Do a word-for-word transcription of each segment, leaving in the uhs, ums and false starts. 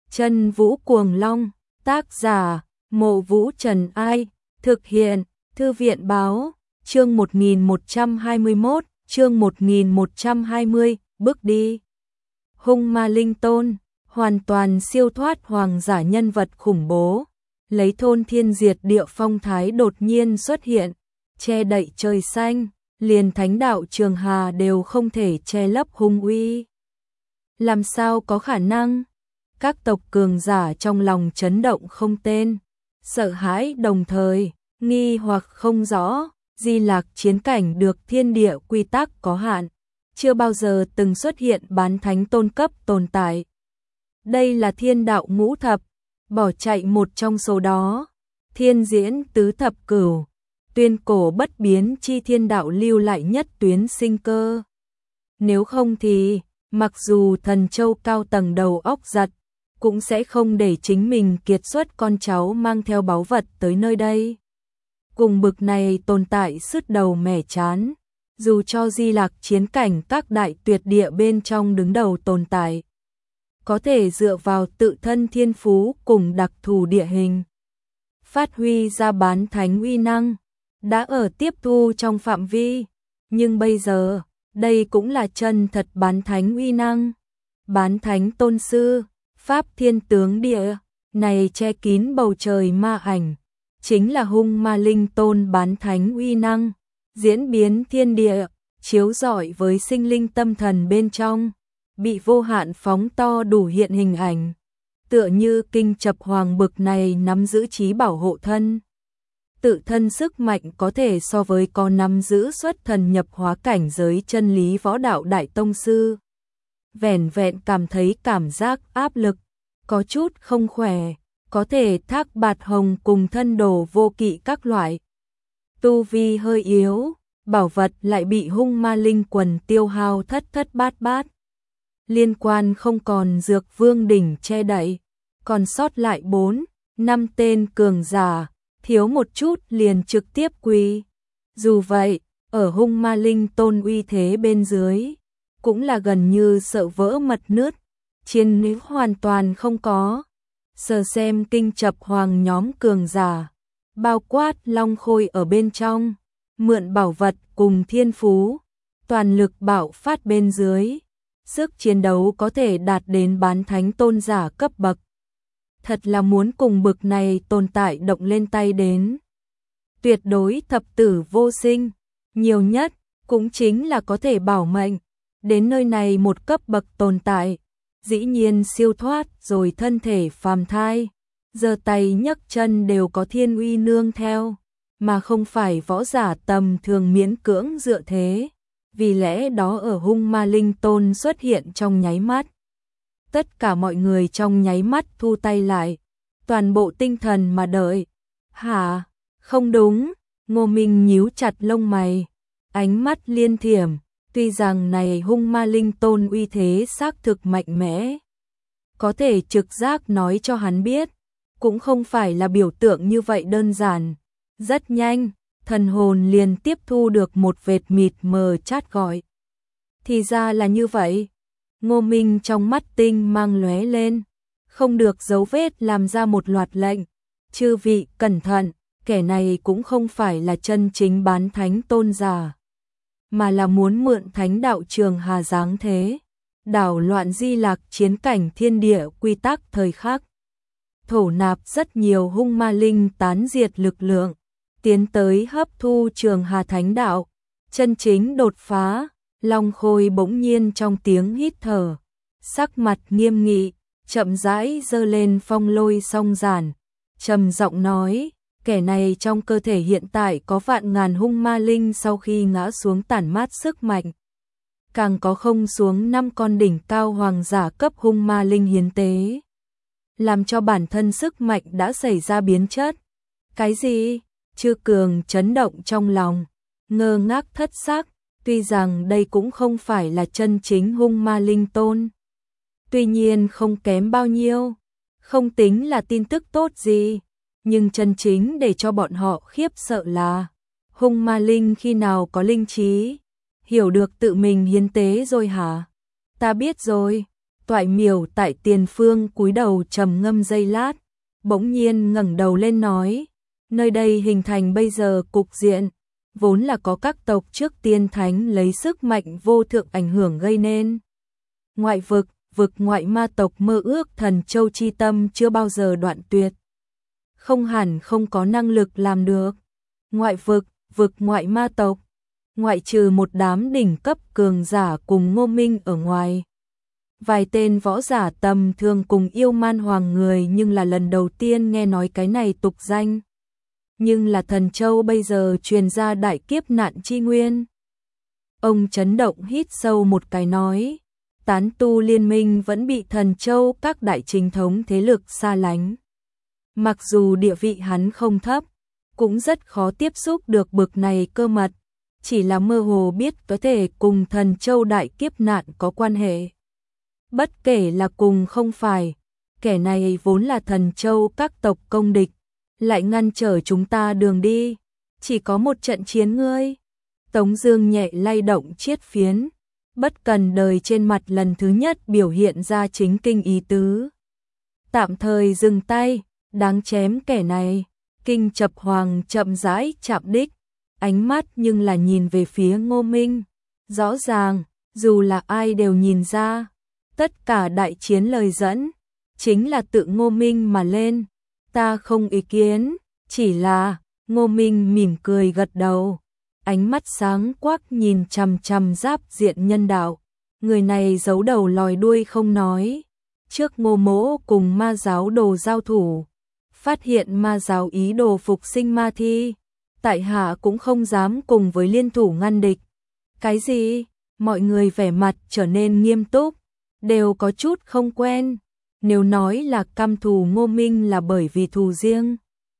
Chân Vũ Cuồng Long, tác giả, Mộ Vũ Trần Ai, thực hiện, Thư viện Báo, chương một nghìn một trăm hai mươi mốt, chương một nghìn một trăm hai mươi, bước đi. Hung Ma Linh Tôn, hoàn toàn siêu thoát hoàng giả nhân vật khủng bố, lấy thôn thiên diệt địa phong thái đột nhiên xuất hiện, che đậy trời xanh, liền thánh đạo Trường Hà đều không thể che lấp hung uy. Làm sao có khả năng? Các tộc cường giả trong lòng chấn động không tên, sợ hãi đồng thời, nghi hoặc không rõ, Di Lạc chiến cảnh được thiên địa quy tắc có hạn, chưa bao giờ từng xuất hiện bán thánh tôn cấp tồn tại. Đây là thiên đạo ngũ thập, bỏ chạy một trong số đó, thiên diễn tứ thập cửu, tuyên cổ bất biến chi thiên đạo lưu lại nhất tuyến sinh cơ. Nếu không thì, mặc dù thần châu cao tầng đầu óc giật, cũng sẽ không để chính mình kiệt xuất con cháu mang theo báu vật tới nơi đây. Cùng bực này tồn tại sứt đầu mẻ chán, dù cho Di Lạc chiến cảnh các đại tuyệt địa bên trong đứng đầu tồn tại, có thể dựa vào tự thân thiên phú cùng đặc thù địa hình, phát huy ra bán thánh uy năng, đã ở tiếp thu trong phạm vi, nhưng bây giờ, đây cũng là chân thật bán thánh uy năng. Bán thánh tôn sư, pháp thiên tướng địa, này che kín bầu trời ma ảnh, chính là Hung Ma Linh Tôn bán thánh uy năng, diễn biến thiên địa, chiếu rọi với sinh linh tâm thần bên trong, bị vô hạn phóng to đủ hiện hình ảnh, tựa như kinh chập hoàng bực này nắm giữ trí bảo hộ thân. Tự thân sức mạnh có thể so với có nắm giữ xuất thần nhập hóa cảnh giới chân lý võ đạo đại tông sư. Vẻn vẹn cảm thấy cảm giác áp lực, có chút không khỏe, có thể thác bạt hồng cùng thân đồ vô kỵ các loại. Tu vi hơi yếu, bảo vật lại bị Hung Ma Linh quần tiêu hao thất thất bát bát. Liên quan không còn dược vương đỉnh che đậy, còn sót lại bốn, năm tên cường giả, thiếu một chút liền trực tiếp quy. Dù vậy, ở Hung Ma Linh Tôn uy thế bên dưới, cũng là gần như sợ vỡ mật nứt, chiến nếu hoàn toàn không có. Sờ xem kinh chập hoàng nhóm cường giả, bao quát long khôi ở bên trong, mượn bảo vật cùng thiên phú, toàn lực bạo phát bên dưới, sức chiến đấu có thể đạt đến bán thánh tôn giả cấp bậc. Thật là muốn cùng bực này tồn tại động lên tay đến. Tuyệt đối thập tử vô sinh, nhiều nhất cũng chính là có thể bảo mệnh. Đến nơi này một cấp bậc tồn tại, dĩ nhiên siêu thoát rồi thân thể phàm thai, giơ tay nhấc chân đều có thiên uy nương theo, mà không phải võ giả tầm thường miễn cưỡng dựa thế. Vì lẽ đó ở Hung Ma Linh Tôn xuất hiện trong nháy mắt, tất cả mọi người trong nháy mắt thu tay lại, toàn bộ tinh thần mà đợi. Hả? Không đúng, Ngô Minh nhíu chặt lông mày, ánh mắt liên thiểm. Tuy rằng này Hung Ma Linh Tôn uy thế xác thực mạnh mẽ, có thể trực giác nói cho hắn biết, cũng không phải là biểu tượng như vậy đơn giản. Rất nhanh, thần hồn liền tiếp thu được một vệt mịt mờ chát gọi. Thì ra là như vậy. Ngô Minh trong mắt tinh mang lóe lên, không được dấu vết làm ra một loạt lệnh. Chư vị cẩn thận, kẻ này cũng không phải là chân chính bán thánh tôn giả, mà là muốn mượn thánh đạo Trường Hà dáng thế, đảo loạn Di Lạc chiến cảnh thiên địa quy tắc thời khắc. Thổ nạp rất nhiều Hung Ma Linh tán diệt lực lượng, tiến tới hấp thu Trường Hà thánh đạo, chân chính đột phá. Long Khôi bỗng nhiên trong tiếng hít thở, sắc mặt nghiêm nghị, chậm rãi giơ lên phong lôi song giản, trầm giọng nói, kẻ này trong cơ thể hiện tại có vạn ngàn hung ma linh sau khi ngã xuống tản mát sức mạnh. Càng có không xuống năm con đỉnh cao hoàng giả cấp hung ma linh hiến tế, làm cho bản thân sức mạnh đã xảy ra biến chất. Cái gì? Chư Cường chấn động trong lòng, ngơ ngác thất sắc. Tuy rằng đây cũng không phải là chân chính Hung Ma Linh Tôn, tuy nhiên không kém bao nhiêu, không tính là tin tức tốt gì, nhưng chân chính để cho bọn họ khiếp sợ là Hung Ma Linh khi nào có linh trí, hiểu được tự mình hiến tế rồi hả? Ta biết rồi, Toại Miểu tại tiền phương cúi đầu trầm ngâm giây lát, bỗng nhiên ngẩng đầu lên nói, nơi đây hình thành bây giờ cục diện, vốn là có các tộc trước tiên thánh lấy sức mạnh vô thượng ảnh hưởng gây nên. Ngoại vực, vực ngoại ma tộc mơ ước thần châu chi tâm chưa bao giờ đoạn tuyệt. Không hẳn không có năng lực làm được. Ngoại vực, vực ngoại ma tộc, ngoại trừ một đám đỉnh cấp cường giả cùng Ngô Minh ở ngoài. Vài tên võ giả tầm thường cùng yêu man hoàng người nhưng là lần đầu tiên nghe nói cái này tục danh. Nhưng là thần châu bây giờ truyền ra đại kiếp nạn chi nguyên. Ông chấn động hít sâu một cái nói, tán tu liên minh vẫn bị thần châu các đại chính thống thế lực xa lánh. Mặc dù địa vị hắn không thấp, cũng rất khó tiếp xúc được bực này cơ mật, chỉ là mơ hồ biết có thể cùng thần châu đại kiếp nạn có quan hệ. Bất kể là cùng không phải, kẻ này vốn là thần châu các tộc công địch, lại ngăn trở chúng ta đường đi, chỉ có một trận chiến ngươi. Tống Dương nhẹ lay động chiết phiến, bất cần đời trên mặt lần thứ nhất biểu hiện ra chính kinh ý tứ. Tạm thời dừng tay, đáng chém kẻ này. Kinh Chập Hoàng chậm rãi chạm đích, ánh mắt nhưng là nhìn về phía Ngô Minh. Rõ ràng, dù là ai đều nhìn ra, tất cả đại chiến lời dẫn, chính là tự Ngô Minh mà lên. Ta không ý kiến, chỉ là, Ngô Minh mỉm cười gật đầu. Ánh mắt sáng quắc nhìn chằm chằm Giáp Diện nhân đạo. Người này giấu đầu lòi đuôi không nói. Trước Ngô Mỗ cùng ma giáo đồ giao thủ, phát hiện ma giáo ý đồ phục sinh ma thi, tại hạ cũng không dám cùng với liên thủ ngăn địch. Cái gì? Mọi người vẻ mặt trở nên nghiêm túc, đều có chút không quen. Nếu nói là căm thù Ngô Minh là bởi vì thù riêng,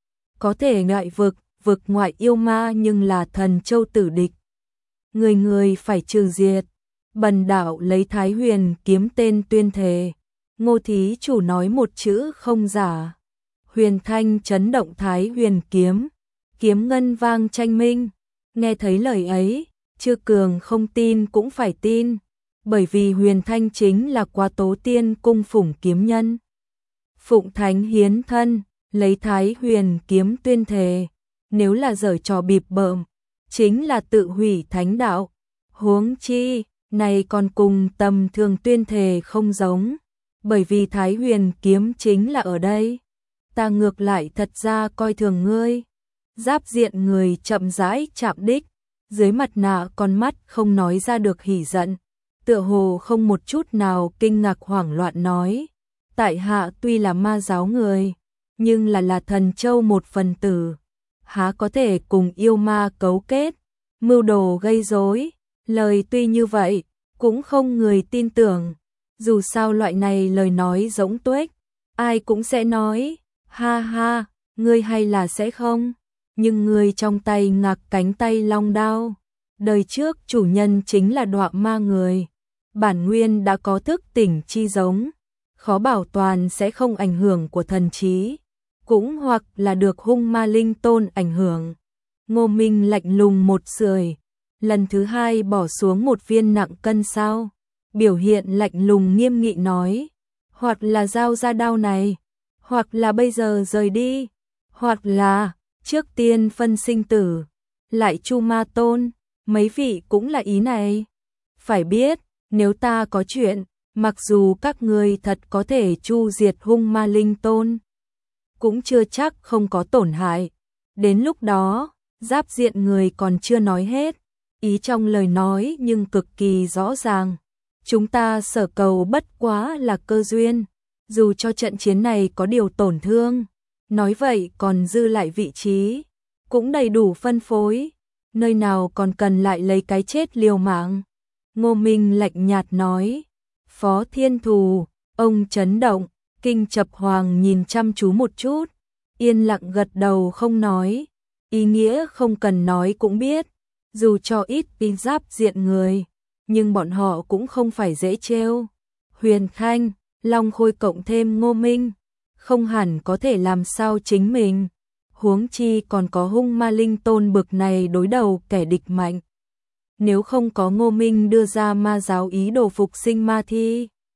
có thể ngại vực, vực ngoại yêu ma nhưng là thần châu tử địch. Người người phải trừ diệt. Bần đạo lấy Thái Huyền kiếm tên tuyên thề. Ngô thí chủ nói một chữ không giả. Huyền thanh chấn động Thái Huyền kiếm, kiếm ngân vang tranh minh. Nghe thấy lời ấy, Chư Cường không tin cũng phải tin, bởi vì Huyền thanh chính là Quá Tố Tiên cung phụng kiếm nhân. Phụng thánh hiến thân, lấy Thái Huyền kiếm tuyên thề, nếu là giở trò bịp bợm, chính là tự hủy thánh đạo. Huống chi, này còn cùng tầm thường tuyên thề không giống, bởi vì Thái Huyền kiếm chính là ở đây. Ta ngược lại thật ra coi thường ngươi. Giáp Diện người chậm rãi chạm đích, dưới mặt nạ con mắt không nói ra được hỉ giận, tựa hồ không một chút nào kinh ngạc hoảng loạn nói, tại hạ tuy là ma giáo người, nhưng là là thần châu một phần tử, há có thể cùng yêu ma cấu kết, mưu đồ gây rối. Lời tuy như vậy, cũng không người tin tưởng, dù sao loại này lời nói giống tuếch, ai cũng sẽ nói, ha ha, ngươi hay là sẽ không, nhưng ngươi trong tay ngạc cánh tay long đao, đời trước chủ nhân chính là Đọa Ma người, bản nguyên đã có thức tỉnh chi giống, khó bảo toàn sẽ không ảnh hưởng của thần trí, cũng hoặc là được hung ma linh tôn ảnh hưởng. Ngô Minh lạnh lùng một sưởi, lần thứ hai bỏ xuống một viên nặng cân sao, biểu hiện lạnh lùng nghiêm nghị nói, hoặc là giao ra đao này, hoặc là bây giờ rời đi, hoặc là trước tiên phân sinh tử, lại Chu Ma Tôn, mấy vị cũng là ý này. Phải biết, nếu ta có chuyện, mặc dù các ngươi thật có thể chu diệt hung ma linh tôn, cũng chưa chắc không có tổn hại. Đến lúc đó, Giáp Diện người còn chưa nói hết, ý trong lời nói nhưng cực kỳ rõ ràng. Chúng ta sở cầu bất quá là cơ duyên, dù cho trận chiến này có điều tổn thương, nói vậy còn dư lại vị trí, cũng đầy đủ phân phối, nơi nào còn cần lại lấy cái chết liều mạng. Ngô Minh lạnh nhạt nói, Phó Thiên Thù, ông chấn động, Kinh Chập Hoàng nhìn chăm chú một chút, yên lặng gật đầu không nói, ý nghĩa không cần nói cũng biết, dù cho ít tin Giáp Diện người, nhưng bọn họ cũng không phải dễ trêu. Huyền Thanh, Long Khôi cộng thêm Ngô Minh, không hẳn có thể làm sao chính mình, huống chi còn có hung ma linh tôn bực này đối đầu kẻ địch mạnh. Nếu không có Ngô Minh đưa ra ma giáo ý đồ phục sinh ma thi,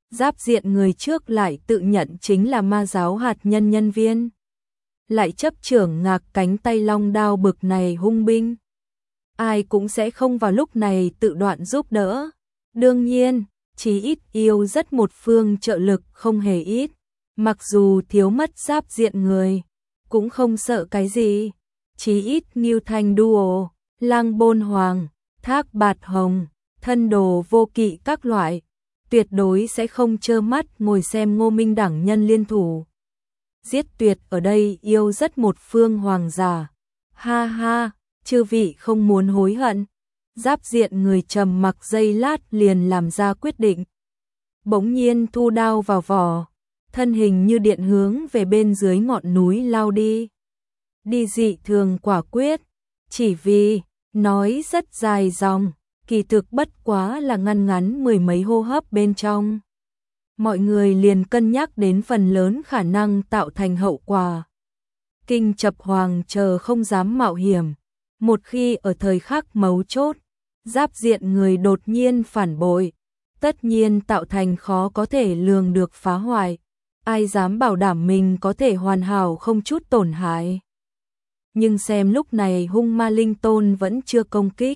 Giáp diện người trước lại tự nhận chính là ma giáo hạt nhân nhân viên. Lại chấp trưởng ngạc cánh tay long đao bực này hung binh. Ai cũng sẽ không vào lúc này tự đoạn giúp đỡ. Đương nhiên, chí ít yêu rất một phương trợ lực không hề ít. Mặc dù thiếu mất giáp diện người, cũng không sợ cái gì. Chí ít Ngưu Thanh Duo, Lang Bôn Hoàng, Thác Bạt Hồng, Thân Đồ Vô Kỵ các loại, tuyệt đối sẽ không trơ mắt ngồi xem Ngô Minh đẳng nhân liên thủ. Giết tuyệt ở đây yêu rất một phương hoàng giả. Ha ha, chư vị không muốn hối hận. Giáp diện người trầm mặc giây lát liền làm ra quyết định. Bỗng nhiên thu đao vào vỏ, thân hình như điện hướng về bên dưới ngọn núi lao đi. Đi dị thường quả quyết, chỉ vì nói rất dài dòng, kỳ thực bất quá là ngăn ngắn mười mấy hô hấp bên trong. Mọi người liền cân nhắc đến phần lớn khả năng tạo thành hậu quả. Kinh Chập Hoàng chờ không dám mạo hiểm, một khi ở thời khắc mấu chốt, giáp diện người đột nhiên phản bội, tất nhiên tạo thành khó có thể lường được phá hoại. Ai dám bảo đảm mình có thể hoàn hảo không chút tổn hại. Nhưng xem lúc này hung ma linh tôn vẫn chưa công kích.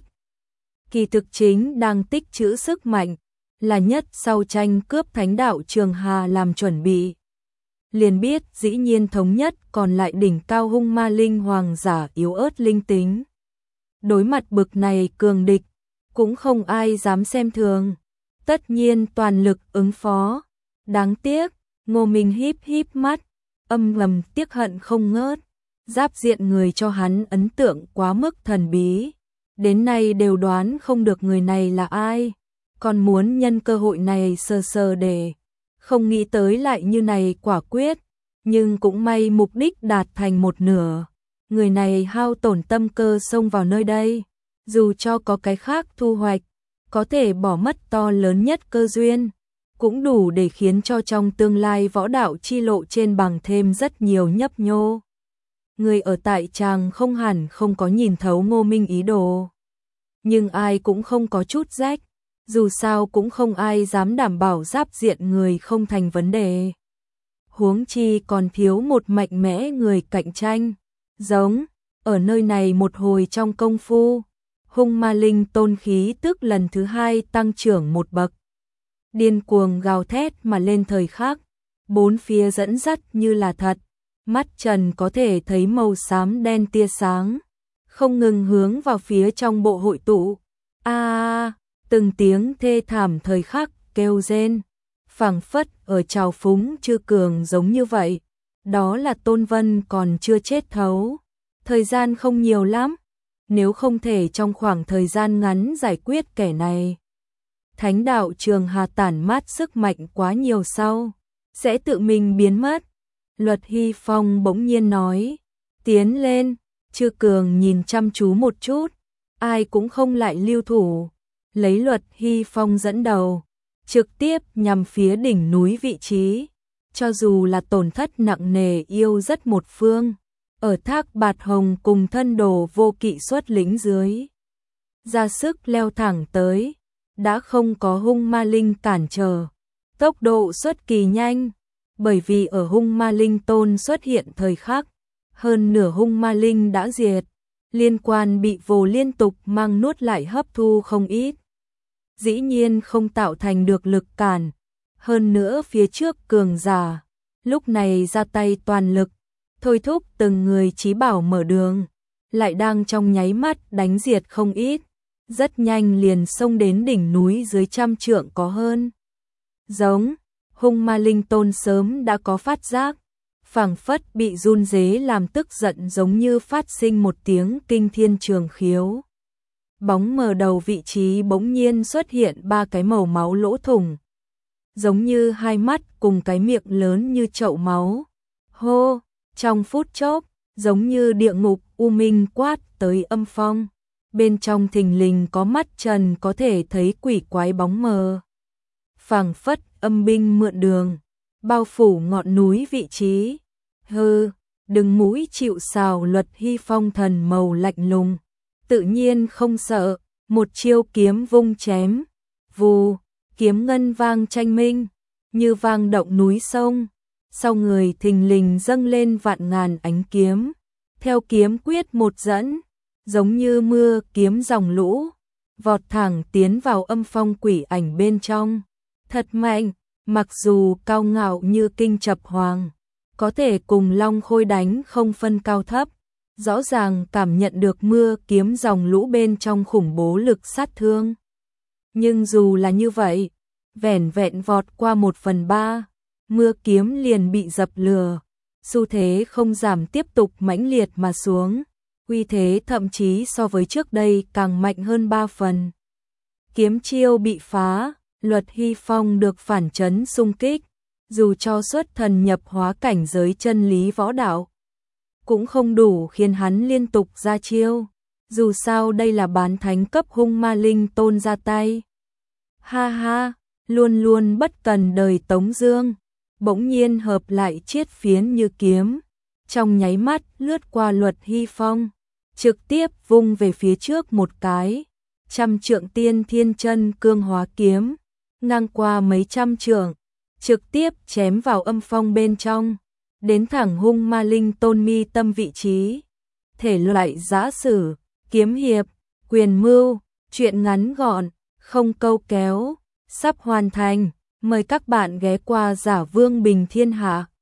Kỳ thực chính đang tích trữ sức mạnh, là nhất sau tranh cướp thánh đạo Trường Hà làm chuẩn bị. Liền biết dĩ nhiên thống nhất còn lại đỉnh cao hung ma linh hoàng giả yếu ớt linh tính. Đối mặt bực này cường địch, cũng không ai dám xem thường. Tất nhiên toàn lực ứng phó. Đáng tiếc, Ngô Minh híp híp mắt, âm ngầm tiếc hận không ngớt. Giáp diện người cho hắn ấn tượng quá mức thần bí. Đến nay đều đoán không được người này là ai. Còn muốn nhân cơ hội này sờ sờ để. Không nghĩ tới lại như này quả quyết. Nhưng cũng may mục đích đạt thành một nửa. Người này hao tổn tâm cơ xông vào nơi đây. Dù cho có cái khác thu hoạch, có thể bỏ mất to lớn nhất cơ duyên, cũng đủ để khiến cho trong tương lai võ đạo chi lộ trên bằng thêm rất nhiều nhấp nhô. Người ở tại tràng không hẳn không có nhìn thấu Ngô Minh ý đồ. Nhưng ai cũng không có chút rách, dù sao cũng không ai dám đảm bảo giáp diện người không thành vấn đề. Huống chi còn thiếu một mạnh mẽ người cạnh tranh. Giống, ở nơi này một hồi trong công phu, hung ma linh tôn khí tức lần thứ hai tăng trưởng một bậc. Điên cuồng gào thét mà lên thời khắc, bốn phía dẫn dắt như là thật, mắt trần có thể thấy màu xám đen tia sáng, không ngừng hướng vào phía trong bộ hội tụ. A, từng tiếng thê thảm thời khắc kêu rên, phảng phất ở trào phúng chư cường giống như vậy. Đó là Tôn Vân còn chưa chết thấu, thời gian không nhiều lắm, nếu không thể trong khoảng thời gian ngắn giải quyết kẻ này. Thánh đạo Trường Hà tản mát sức mạnh quá nhiều sau, sẽ tự mình biến mất. Luật Hy Phong bỗng nhiên nói, tiến lên. Chư cường nhìn chăm chú một chút, ai cũng không lại lưu thủ, lấy Luật Hy Phong dẫn đầu, trực tiếp nhằm phía đỉnh núi vị trí. Cho dù là tổn thất nặng nề yêu rất một phương, ở Thác Bạt Hồng cùng Thân Đồ Vô Kỵ xuất lĩnh dưới, ra sức leo thẳng tới, đã không có hung ma linh cản trở, tốc độ xuất kỳ nhanh, bởi vì ở hung ma linh tôn xuất hiện thời khắc, hơn nửa hung ma linh đã diệt, liên quan bị vồ liên tục mang nuốt lại hấp thu không ít. Dĩ nhiên không tạo thành được lực cản, hơn nữa phía trước cường giả, lúc này ra tay toàn lực, thôi thúc từng người chí bảo mở đường, lại đang trong nháy mắt đánh diệt không ít, rất nhanh liền xông đến đỉnh núi dưới trăm trượng có hơn. Giống, hung ma linh tôn sớm đã có phát giác, phảng phất bị run rế làm tức giận giống như phát sinh một tiếng kinh thiên trường khiếu. Bóng mờ đầu vị trí bỗng nhiên xuất hiện ba cái màu máu lỗ thủng, giống như hai mắt cùng cái miệng lớn như chậu máu. Hô, trong phút chốc, giống như địa ngục u minh quát tới âm phong, bên trong thình lình có mắt trần có thể thấy quỷ quái bóng mờ. Phảng phất âm binh mượn đường, bao phủ ngọn núi vị trí. Hừ, đừng mũi chịu sào. Luật Hy Phong thần màu lạnh lùng, tự nhiên không sợ, một chiêu kiếm vung chém, vù, kiếm ngân vang tranh minh, như vang động núi sông, sau người thình lình dâng lên vạn ngàn ánh kiếm, theo kiếm quyết một dẫn, giống như mưa kiếm dòng lũ, vọt thẳng tiến vào âm phong quỷ ảnh bên trong. Thật mạnh, mặc dù cao ngạo như kinh chập hoàng, có thể cùng Long Khôi đánh không phân cao thấp, rõ ràng cảm nhận được mưa kiếm dòng lũ bên trong khủng bố lực sát thương. Nhưng dù là như vậy, vẻn vẹn vọt qua một phần ba, mưa kiếm liền bị dập lừa, xu thế không giảm tiếp tục mãnh liệt mà xuống, uy thế thậm chí so với trước đây càng mạnh hơn ba phần. Kiếm chiêu bị phá, Luật Hy Phong được phản chấn xung kích, dù cho xuất thần nhập hóa cảnh giới chân lý võ đạo, cũng không đủ khiến hắn liên tục ra chiêu, dù sao đây là bán thánh cấp hung ma linh tôn ra tay. Ha ha, luôn luôn bất cần đời Tống Dương, bỗng nhiên hợp lại chiết phiến như kiếm, trong nháy mắt lướt qua Luật Hy Phong, trực tiếp vung về phía trước một cái, trăm trượng tiên thiên chân cương hóa kiếm, ngang qua mấy trăm trượng, trực tiếp chém vào âm phong bên trong, đến thẳng hung ma linh tôn mi tâm vị trí. Thể loại giã sử, kiếm hiệp, quyền mưu, truyện ngắn gọn, không câu kéo, sắp hoàn thành. Mời các bạn ghé qua Giả Vương Bình Thiên Hạ.